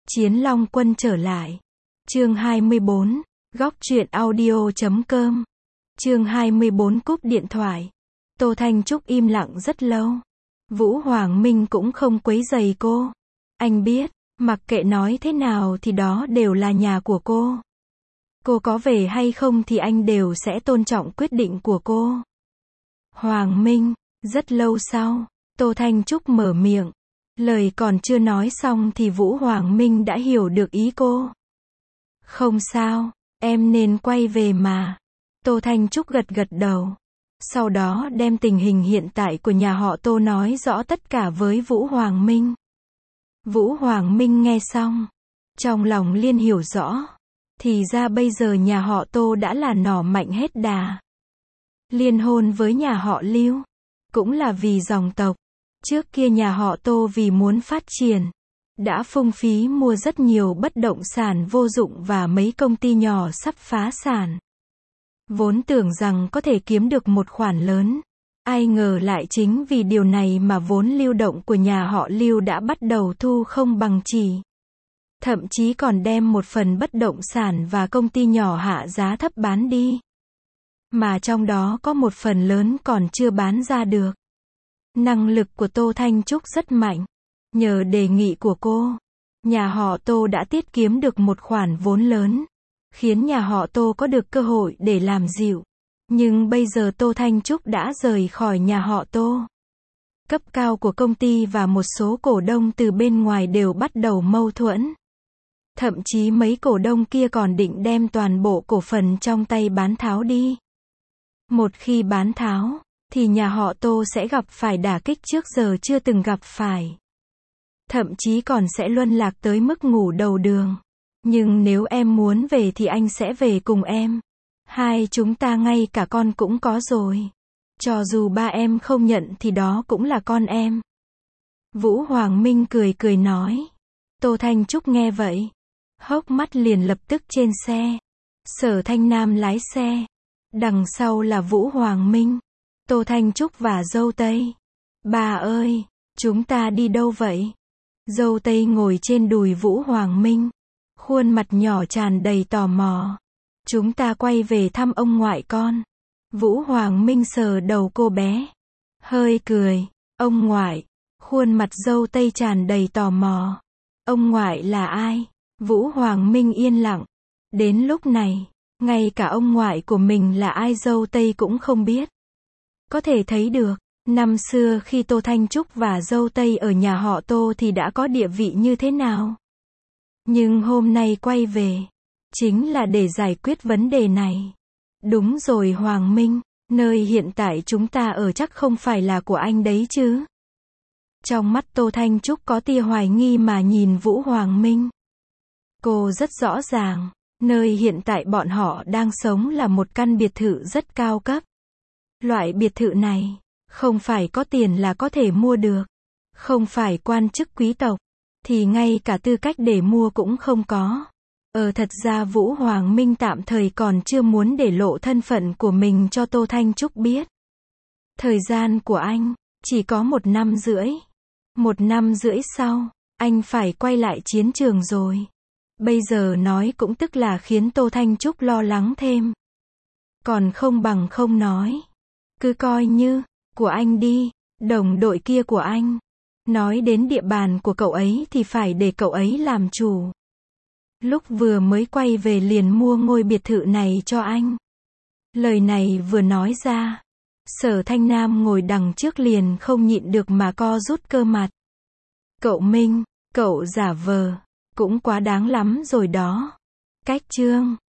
Chiến Long Quân trở lại. Chương 24, góc truyện audio.com. Chương 24 cúp điện thoại. Tô Thanh Trúc im lặng rất lâu. Vũ Hoàng Minh cũng không quấy rầy cô. Anh biết, mặc kệ nói thế nào thì đó đều là nhà của cô. Cô có về hay không thì anh đều sẽ tôn trọng quyết định của cô. Hoàng Minh, rất lâu sau, Tô Thanh Trúc mở miệng. Lời còn chưa nói xong thì Vũ Hoàng Minh đã hiểu được ý cô. Không sao, em nên quay về mà. Tô Thanh Trúc gật gật đầu. Sau đó đem tình hình hiện tại của nhà họ Tô nói rõ tất cả với Vũ Hoàng Minh. Vũ Hoàng Minh nghe xong, trong lòng liên hiểu rõ. Thì ra bây giờ nhà họ Tô đã là nỏ mạnh hết đà. Liên hôn với nhà họ Lưu, cũng là vì dòng tộc. Trước kia nhà họ Tô vì muốn phát triển, đã phung phí mua rất nhiều bất động sản vô dụng và mấy công ty nhỏ sắp phá sản. Vốn tưởng rằng có thể kiếm được một khoản lớn. Ai ngờ lại chính vì điều này mà vốn lưu động của nhà họ Lưu đã bắt đầu thu không bằng chỉ. Thậm chí còn đem một phần bất động sản và công ty nhỏ hạ giá thấp bán đi. Mà trong đó có một phần lớn còn chưa bán ra được. Năng lực của Tô Thanh Trúc rất mạnh. Nhờ đề nghị của cô, nhà họ Tô đã tiết kiệm được một khoản vốn lớn, khiến nhà họ Tô có được cơ hội để làm dịu. Nhưng bây giờ Tô Thanh Trúc đã rời khỏi nhà họ Tô. Cấp cao của công ty và một số cổ đông từ bên ngoài đều bắt đầu mâu thuẫn. Thậm chí mấy cổ đông kia còn định đem toàn bộ cổ phần trong tay bán tháo đi. Một khi bán tháo, thì nhà họ Tô sẽ gặp phải đả kích trước giờ chưa từng gặp phải. Thậm chí còn sẽ luân lạc tới mức ngủ đầu đường. Nhưng nếu em muốn về thì anh sẽ về cùng em. Hai chúng ta ngay cả con cũng có rồi. Cho dù ba em không nhận thì đó cũng là con em. Vũ Hoàng Minh cười cười nói. Tô Thanh Trúc nghe vậy, hốc mắt liền lập tức trên xe. Sở Thanh Nam lái xe. Đằng sau là Vũ Hoàng Minh, Tô Thanh Trúc và dâu Tây. Bà ơi, chúng ta đi đâu vậy? Dâu Tây ngồi trên đùi Vũ Hoàng Minh, khuôn mặt nhỏ tràn đầy tò mò. Chúng ta quay về thăm ông ngoại con. Vũ Hoàng Minh sờ đầu cô bé, hơi cười. Ông ngoại, khuôn mặt dâu Tây tràn đầy tò mò. Ông ngoại là ai? Vũ Hoàng Minh yên lặng. Đến lúc này, ngay cả ông ngoại của mình là ai dâu Tây cũng không biết. Có thể thấy được, năm xưa khi Tô Thanh Trúc và dâu Tây ở nhà họ Tô thì đã có địa vị như thế nào. Nhưng hôm nay quay về, chính là để giải quyết vấn đề này. Đúng rồi Hoàng Minh, nơi hiện tại chúng ta ở chắc không phải là của anh đấy chứ? Trong mắt Tô Thanh Trúc có tia hoài nghi mà nhìn Vũ Hoàng Minh. Cô rất rõ ràng, nơi hiện tại bọn họ đang sống là một căn biệt thự rất cao cấp. Loại biệt thự này, không phải có tiền là có thể mua được. Không phải quan chức quý tộc, thì ngay cả tư cách để mua cũng không có. Thật ra Vũ Hoàng Minh tạm thời còn chưa muốn để lộ thân phận của mình cho Tô Thanh Trúc biết. Thời gian của anh, chỉ có 1 năm rưỡi. 1 năm rưỡi sau, anh phải quay lại chiến trường rồi. Bây giờ nói cũng tức là khiến Tô Thanh Trúc lo lắng thêm. Còn không bằng không nói. Cứ coi như, của anh đi, đồng đội kia của anh. Nói đến địa bàn của cậu ấy thì phải để cậu ấy làm chủ. Lúc vừa mới quay về liền mua ngôi biệt thự này cho anh. Lời này vừa nói ra, Sở Thanh Nam ngồi đằng trước liền không nhịn được mà co rút cơ mặt. Cậu Minh, cậu giả vờ, cũng quá đáng lắm rồi đó. Cách chương